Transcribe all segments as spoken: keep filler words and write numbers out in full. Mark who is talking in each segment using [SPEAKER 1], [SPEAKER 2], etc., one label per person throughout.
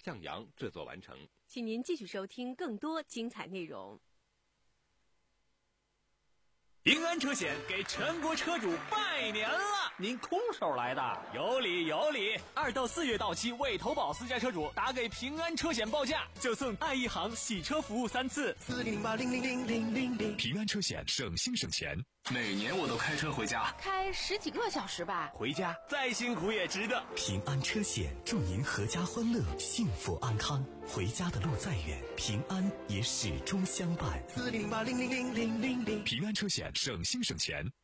[SPEAKER 1] 向阳制作完成。
[SPEAKER 2] 请您继续收听更多精彩内容。
[SPEAKER 3] 平安车险给全国车主拜年了！
[SPEAKER 4] 您空手来的？
[SPEAKER 3] 有理有理！二到四月到期未投保私家车主，打给平安车险报价，就送爱一行洗车服务三次。
[SPEAKER 5] 四零零八零零零零零零。
[SPEAKER 6] 平安车险，省心省钱。
[SPEAKER 7] 每年我都开车回家，
[SPEAKER 8] 开十几个小时吧。
[SPEAKER 3] 回家再辛苦也值得。
[SPEAKER 9] 平安车险祝您阖家欢乐，幸福安康。回家的路再远，平安也始终相伴。
[SPEAKER 5] 四零零八零零零零零零。
[SPEAKER 6] 平安车险，省心省钱。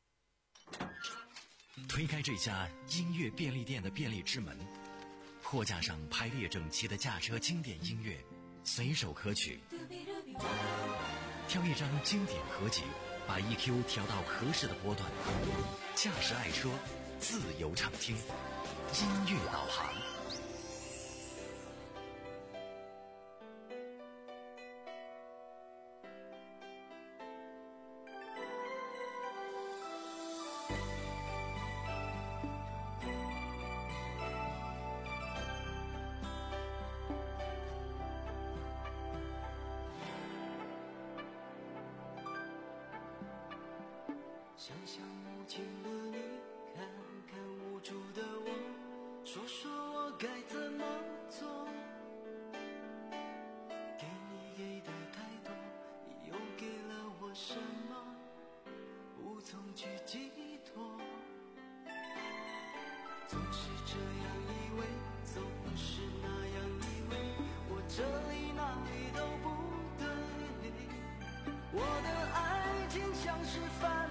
[SPEAKER 9] 推开这家音乐便利店的便利之门，货架上排列整齐的驾车经典音乐，随手可取。挑一张经典合集，把 E Q 调到合适的波段，驾驶爱车，自由畅听，音乐导航。
[SPEAKER 5] 想想无情的你，看看无助的我，说说我该怎么做。给你给的太多，你又给了我什么？无从去寄托。总是这样以为，总是那样以为，我这里哪里都不对。我的爱情像是犯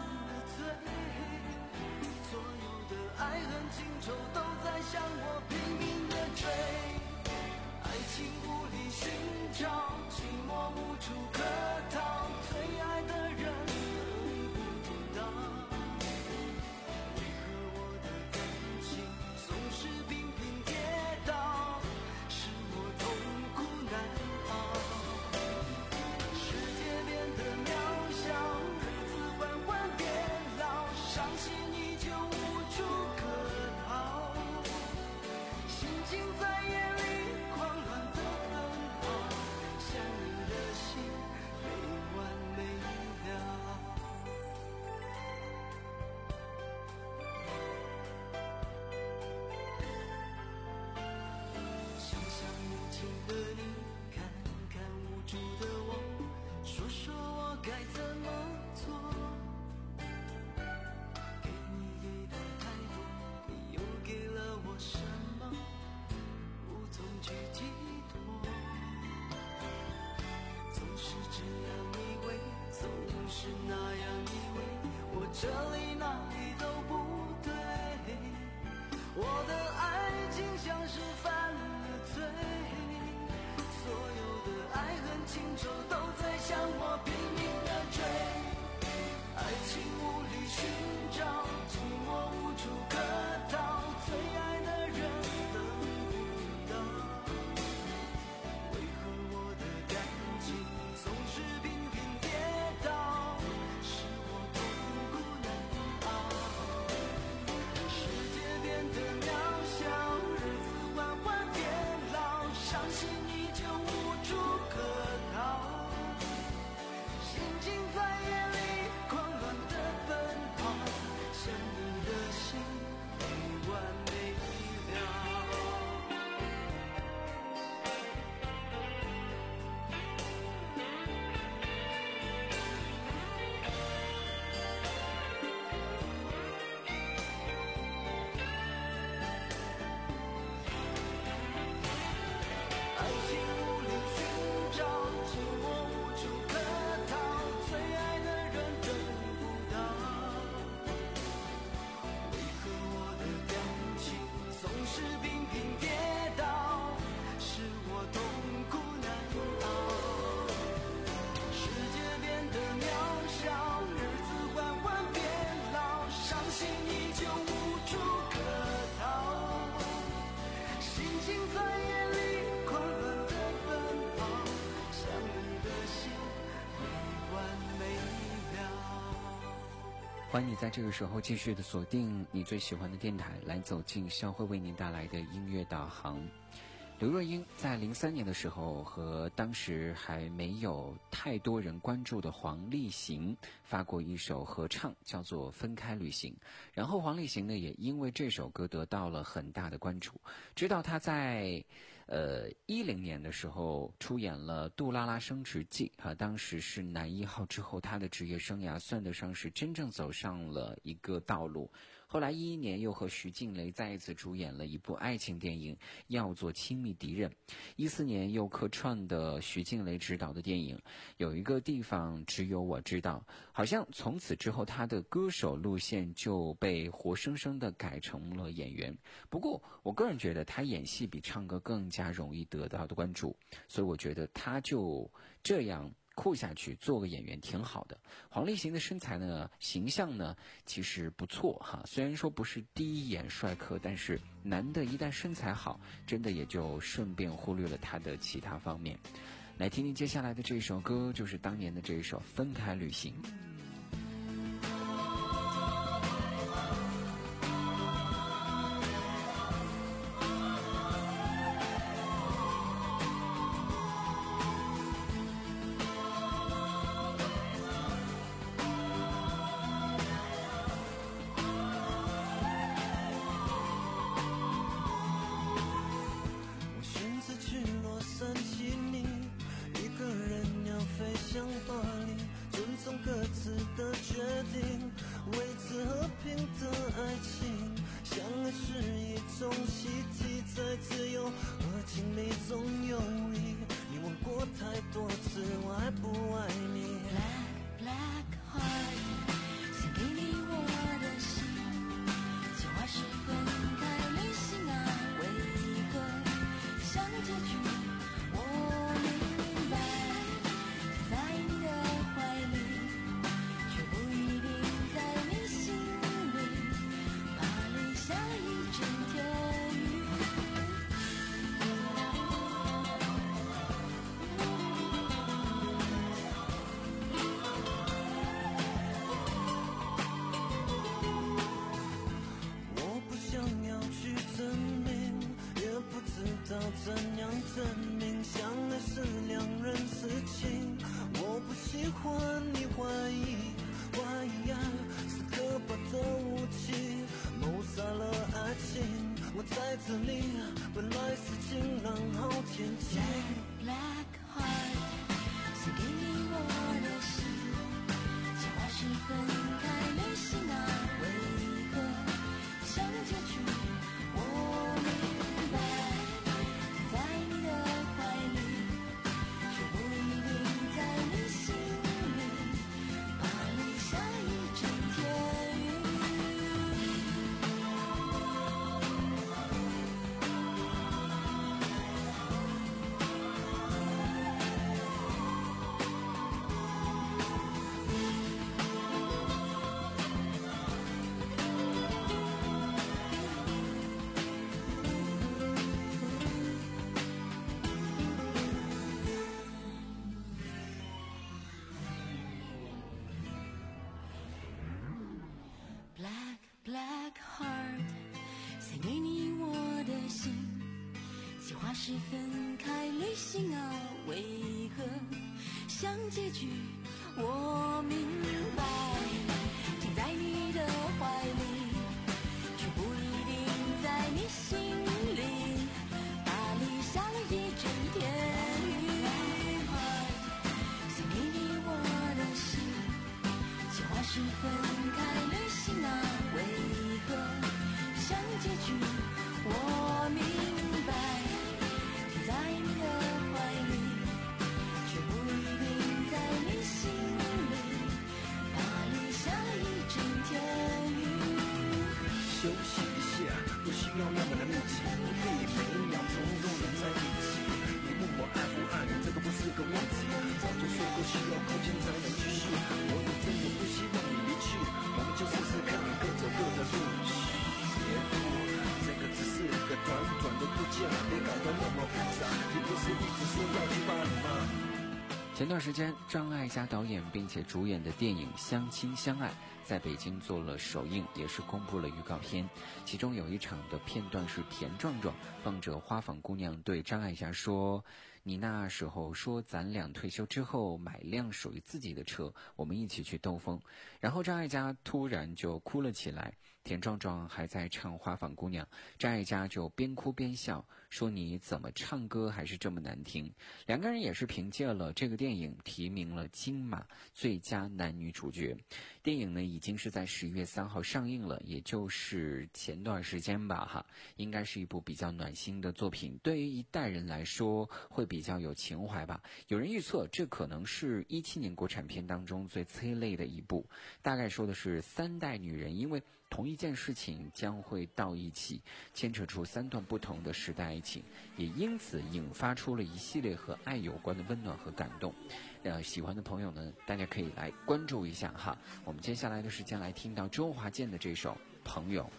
[SPEAKER 5] 所有的爱恨情仇都在向我拼命的追，爱情无力寻找，寂寞无处可逃，最爱的人得不到。为何我的感情总是频频跌倒，使我痛苦难熬。世界变得渺小，日子缓缓变老，伤心依旧无处可逃，心情在夜里狂乱的奔跑，想你的心没完没了。想想无情的你，看看无助的我，说说我该怎么做。给你给的太多，你又给了我什么？无从去寄托。总是这样以为，总是那样以为，我这里哪里都不对。我的爱情像是犯了罪，所有的爱恨情仇都在向我拼命的追，爱情无力寻找，寂寞无处可逃，最爱的人得不到。为何我的感情总是频频跌倒，使我痛苦难熬。世界变得渺小，日子缓缓变老，伤心依旧无处可逃，心情在夜里狂乱的奔跑，想你的心没完没了。爱情无力寻找，寂寞无处可逃，最爱的人等不到。为何我的感情总是频频跌倒，使我痛苦难熬。世界变得渺小，日子缓缓变老，伤心依旧无处可逃，心情在夜里狂乱的奔跑，想你的心没完没了。
[SPEAKER 10] 欢迎你在这个时候继续的锁定你最喜欢的电台，来走进肖慧为您带来的音乐导航。 刘若英在零三年的时候和当时还没有太多人关注的黄立行发过一首合唱，叫做《分开旅行》。然后黄立行呢也因为这首歌得到了很大的关注，直到他在呃一零年的时候出演了《杜拉拉升职记》啊，当时是男一号之后，他的职业生涯算得上是真正走上了一个道路。后来一一年又和徐静蕾再一次主演了一部爱情电影《要做亲密敌人》，一四年又客串的徐静蕾执导的电影《有一个地方只有我知道》，好像从此之后他的歌手路线就被活生生的改成了演员。不过我个人觉得他演戏比唱歌更加容易得到的关注，所以我觉得他就这样酷下去做个演员挺好的。黄立行的身材呢，形象呢其实不错哈，虽然说不是第一眼帅哥，但是男的一旦身材好，真的也就顺便忽略了他的其他方面。来听听接下来的这首歌，就是当年的这一首《分开旅行》。
[SPEAKER 5] 怎样证明相爱是两人事情？我不喜欢你怀疑，怀疑爱是可怕的武器，谋杀了爱情。我在这里，本来是晴朗好天气。Black, black heart， 送给你我的心，计划是分开旅行啊，为何想结局？我明白。Black heart， 送给你我的心，计划是分开旅行啊，为何想结局？我明白，停在你的怀里，却不一定在你心里。巴黎下了一整天雨，送给你我的心，计划是分开旅行啊。为何想结局？我明白，停在你的怀里，却不一定在你心里。巴黎下了一整天雨。
[SPEAKER 1] 休息一下，不需要那么难
[SPEAKER 10] 前段时间，张艾嘉导演并且主演的电影《相亲相爱》在北京做了首映，也是公布了预告片。其中有一场的片段是田壮壮放着花房姑娘对张艾嘉说：“你那时候说咱俩退休之后买辆属于自己的车，我们一起去兜风。”然后张艾嘉突然就哭了起来。田壮壮还在唱花房姑娘，张艾嘉就边哭边笑，说你怎么唱歌还是这么难听。两个人也是凭借了这个电影提名了金马最佳男女主角。电影呢已经是在十一月三号上映了，也就是前段时间吧哈，应该是一部比较暖心的作品，对于一代人来说会比较有情怀吧。有人预测这可能是一七年国产片当中最催泪的一部，大概说的是三代女人因为同一件事情将会到一起，牵扯出三段不同的时代爱情，也因此引发出了一系列和爱有关的温暖和感动。呃，喜欢的朋友呢，大家可以来关注一下哈。我们接下来的时间来听到周华健的这首《朋友》。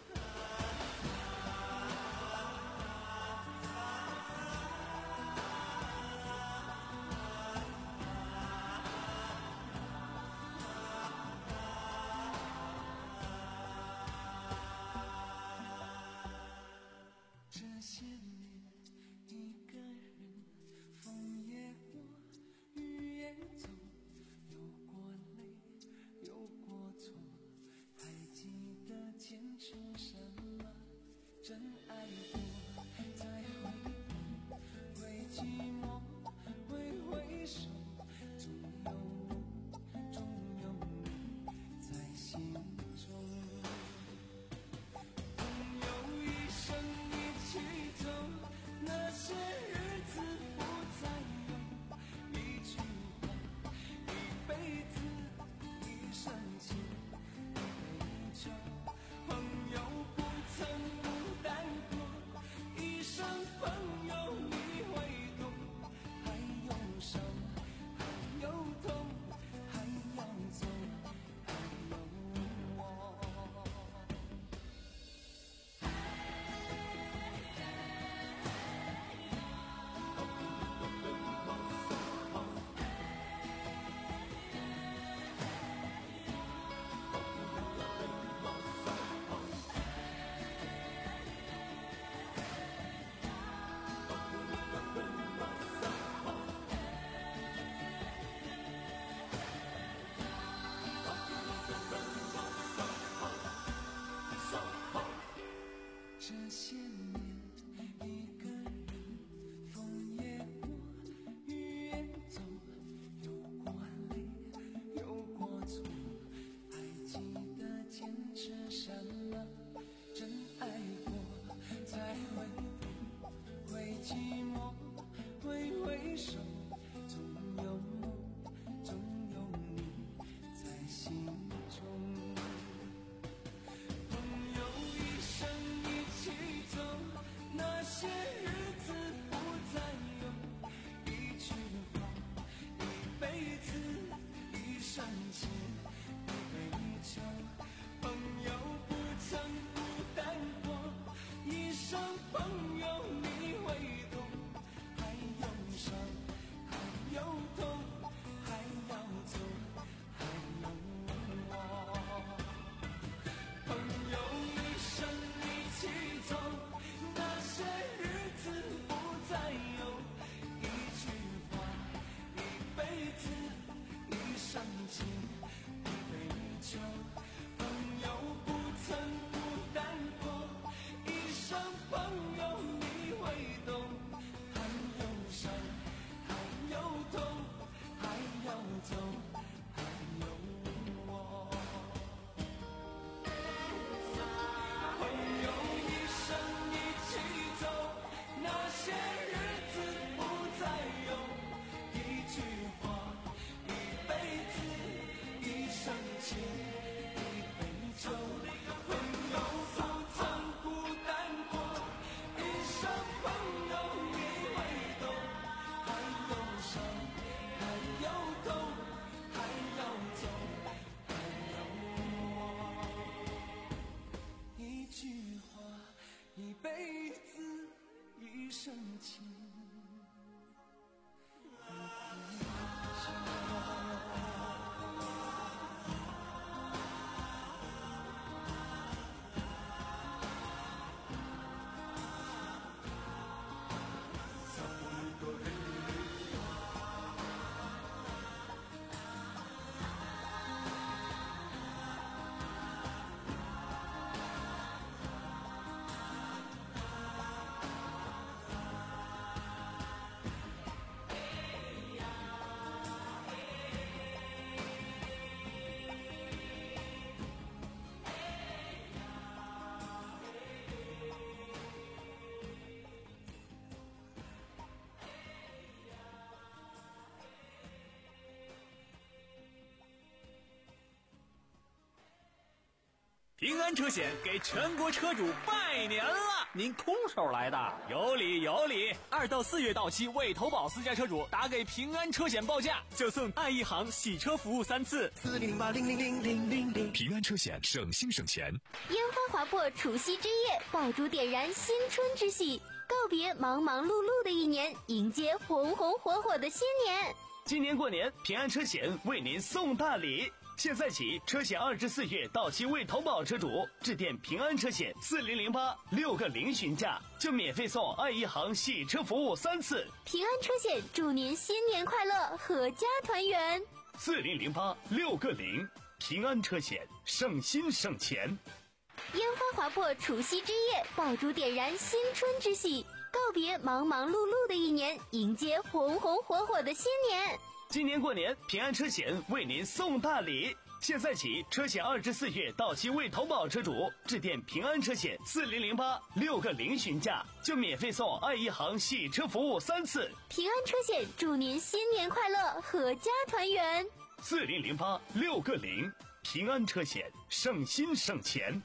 [SPEAKER 3] 平安车险给全国车主拜年了！
[SPEAKER 1] 您空手来的？
[SPEAKER 3] 有理有理！二到四月到期未投保私家车主打给平安车险报价，就送爱一行洗车服务三次。
[SPEAKER 6] 四零零八零零零零零零，平安车险省心省钱。
[SPEAKER 4] 烟花划破除夕之夜，爆竹点燃新春之喜，告别忙忙碌碌的一年，迎接红红火火的新年。
[SPEAKER 11] 今年过年，平安车险为您送大礼。现在起，车险二至四月到期未投保车主，致电平安车险四零零八六个零询价，就免费送爱一行洗车服务三次。
[SPEAKER 4] 平安车险祝您新年快乐，阖家团圆。
[SPEAKER 11] 四零零八六个零，平安车险省心省钱。
[SPEAKER 4] 烟花划破除夕之夜，爆竹点燃新春之喜，告别忙忙碌碌的一年，迎接红红火火的新年。
[SPEAKER 11] 今年过年，平安车险为您送大礼。现在起，车险二至四月到期未投保车主，致电平安车险四零零八六个零询价，就免费送爱一行洗车服务三次。
[SPEAKER 4] 平安车险祝您新年快乐，阖家团圆。
[SPEAKER 11] 四零零八六个零，平安车险省心省钱。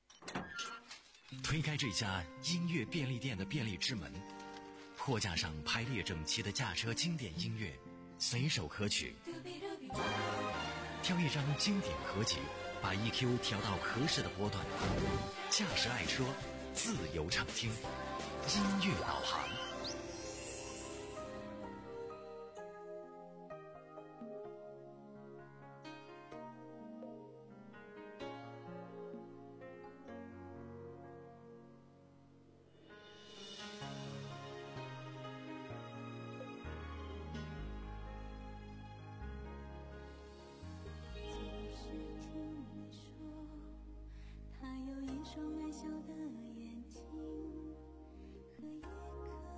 [SPEAKER 9] 推开这家音乐便利店的便利之门，货架上排列整齐的驾车经典音乐，随手可取。挑一张经典合集，把 E Q 调到合适的波段，驾驶爱车，自由畅听，音乐导航。
[SPEAKER 5] 双爱笑的眼睛和一颗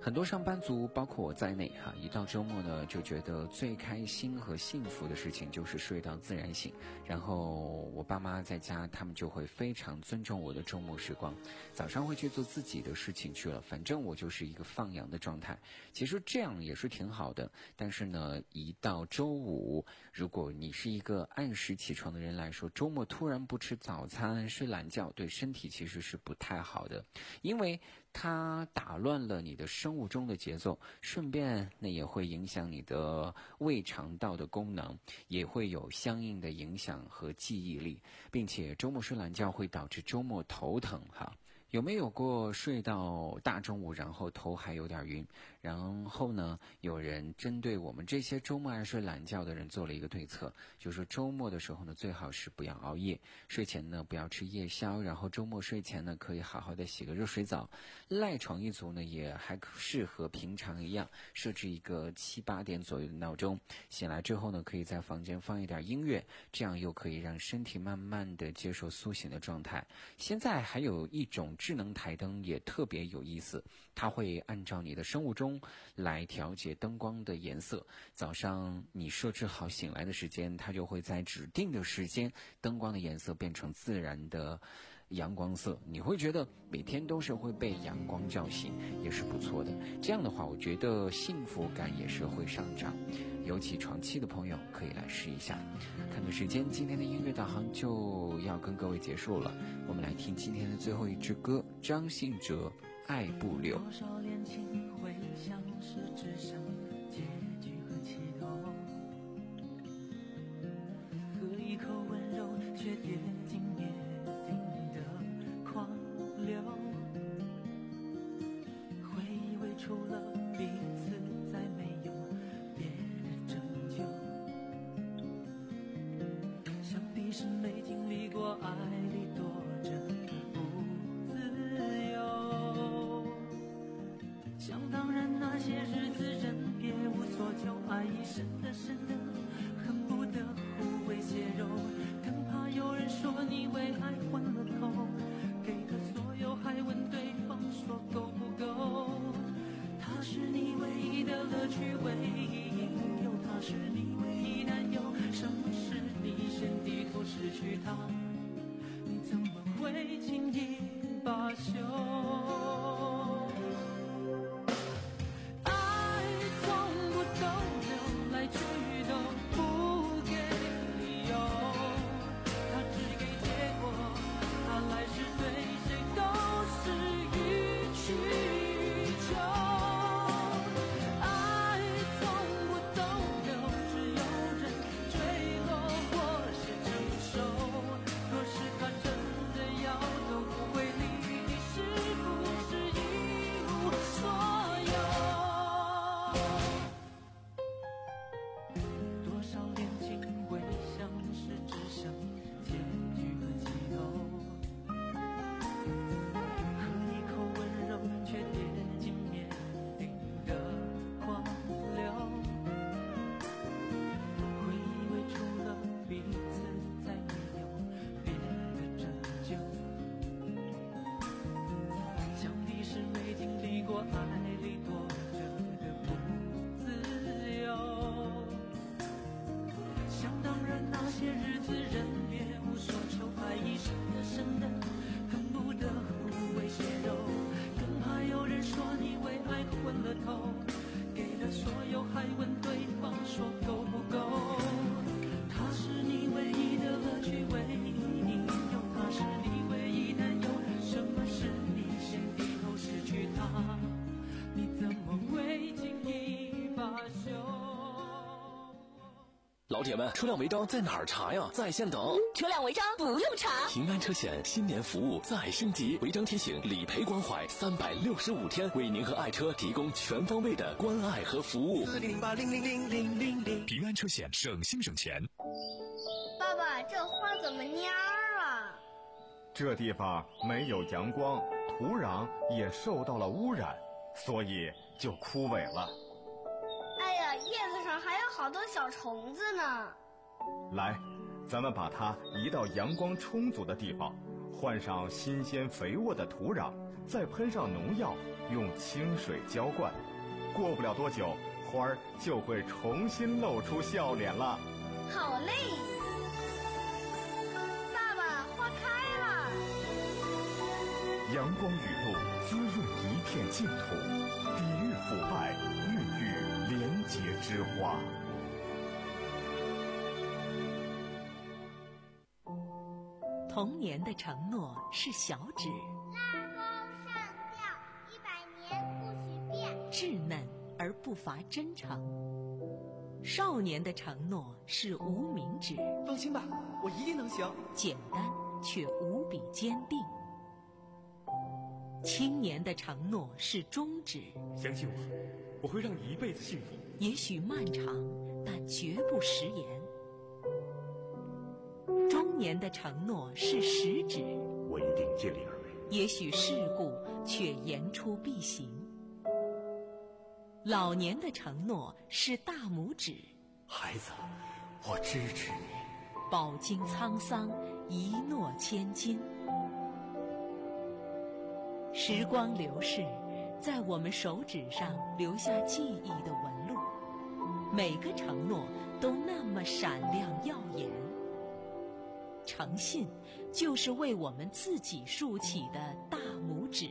[SPEAKER 10] 很多上班族包括我在内哈，一到周末呢就觉得最开心和幸福的事情就是睡到自然醒。然后我爸妈在家，他们就会非常尊重我的周末时光，早上会去做自己的事情去了，反正我就是一个放羊的状态。其实这样也是挺好的，但是呢一到周五，如果你是一个按时起床的人来说，周末突然不吃早餐睡懒觉，对身体其实是不太好的，因为它打乱了你的生物钟的节奏，顺便那也会影响你的胃肠道的功能，也会有相应的影响和记忆力，并且周末睡懒觉会导致周末头疼哈。有没有过睡到大中午然后头还有点晕？然后呢有人针对我们这些周末爱睡懒觉的人做了一个对策，就是说周末的时候呢最好是不要熬夜，睡前呢不要吃夜宵，然后周末睡前呢可以好好的洗个热水澡。赖床一族呢也还适合平常一样设置一个七八点左右的闹钟，醒来之后呢可以在房间放一点音乐，这样又可以让身体慢慢的接受苏醒的状态。现在还有一种智能台灯也特别有意思，它会按照你的生物钟来调节灯光的颜色，早上你设置好醒来的时间，它就会在指定的时间灯光的颜色变成自然的阳光色，你会觉得每天都是会被阳光叫醒，也是不错的。这样的话我觉得幸福感也是会上涨，有起床气的朋友可以来试一下。看看时间，今天的音乐导航就要跟各位结束了，我们来听今天的最后一支歌，张信哲爱不留。
[SPEAKER 5] 多少恋情会像是只剩结局和起头，喝一口温柔却跌进灭顶的狂流，会以为除了彼此再没有别的拯救，想必是没经历过爱里躲着不自由，想当然那些日子人别无所求，爱已深的深的恨不得互为血肉，更怕有人说你为爱昏了头，给的所有还问对方说够不够，他是你唯一的乐趣，唯一引诱，他是你唯一担忧，什么是你先低头失去他，你怎么会轻易罢休？
[SPEAKER 6] 老铁们，车辆违章在哪儿查呀？在线等。
[SPEAKER 8] 车辆违章不用查。
[SPEAKER 6] 平安车险新年服务再升级，违章提醒、理赔关怀，三百六十五天为您和爱车提供全方位的关爱和服务。
[SPEAKER 5] 四零八零零零零零零。
[SPEAKER 6] 平安车险，省心省钱。
[SPEAKER 12] 爸爸，这花怎么蔫儿了？
[SPEAKER 13] 这地方没有阳光，土壤也受到了污染，所以就枯萎了。
[SPEAKER 12] 哎呀，叶子上还有好多小虫子呢。
[SPEAKER 13] 来，咱们把它移到阳光充足的地方， 换上新鲜肥沃的土壤，再喷上农药，用清水浇灌，过不了多久，花儿就会重新露出笑脸了。
[SPEAKER 12] 好嘞，爸爸，花开了。
[SPEAKER 13] 阳光雨露滋润一片净土，抵御腐败，孕育廉洁之花。
[SPEAKER 14] 童年的承诺是小指，
[SPEAKER 12] 拉钩上吊，一百年不许变。
[SPEAKER 14] 稚嫩而不乏真诚。少年的承诺是无名指，
[SPEAKER 15] 放心吧，我一定能行。
[SPEAKER 14] 简单却无比坚定。青年的承诺是中指，
[SPEAKER 16] 相信我，我会让你一辈子幸福。
[SPEAKER 14] 也许漫长，但绝不食言。中年的承诺是食指，
[SPEAKER 16] 我一定尽力而为。
[SPEAKER 14] 也许世故，却言出必行。老年的承诺是大拇指，
[SPEAKER 16] 孩子，我支持你。
[SPEAKER 14] 饱经沧桑，一诺千金。时光流逝，在我们手指上留下记忆的纹路，每个承诺都那么闪亮耀眼。诚信就是为我们自己竖起的大拇指。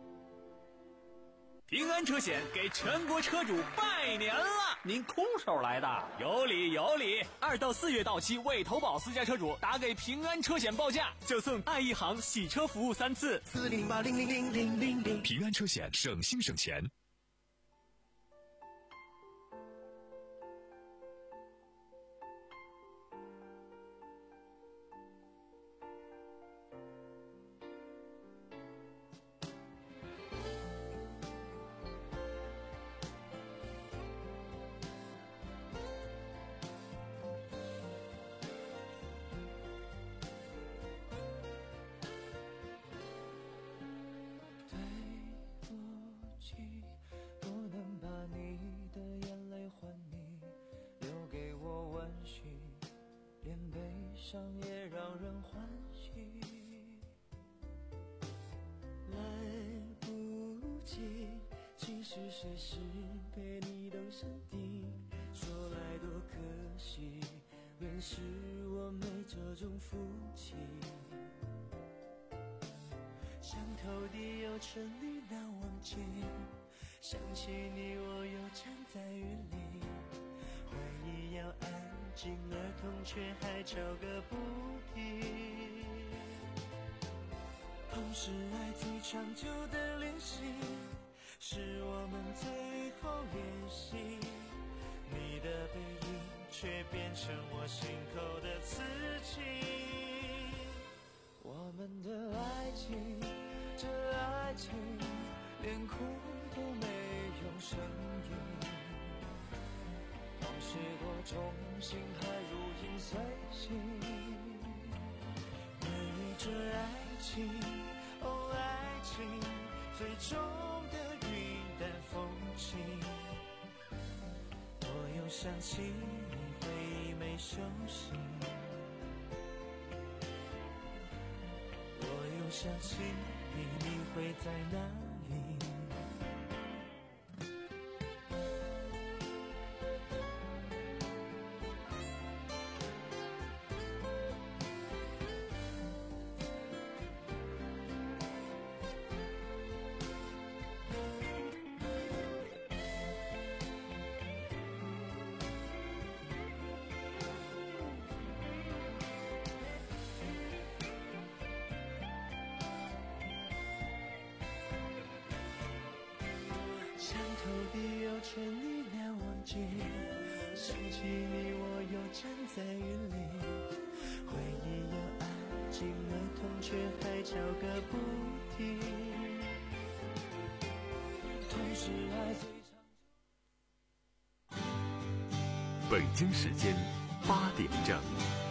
[SPEAKER 3] 平安车险给全国车主拜年了！
[SPEAKER 1] 您空手来的？
[SPEAKER 3] 有理有理！二到四月到期未投保私家车主打给平安车险报价，就送爱一行洗车服务三次。
[SPEAKER 15] 四零零八零零零零零零。
[SPEAKER 6] 平安车险，省心省钱。
[SPEAKER 5] 也让人欢喜，来不及，其实随时被你都想定，说来多可惜，原是我没这种福气，想投递又沉溺难忘记，想起你我又站在云里，回忆要安静儿童却还吵个不停，同是爱最长久的联系，是我们最后练习，你的背影却变成我心口的刺青，我们的爱情，这爱情连哭都没有声音，往事多重新还如影随形，源于这爱情，哦爱情最终的云淡风轻，我又想起你回忆没休息，我又想起你，你会在哪里？想投递又劝你难忘记，想起你我又站在云里，回忆要安静儿童却还吵个不停，同时爱最长。
[SPEAKER 6] 北京时间八点整。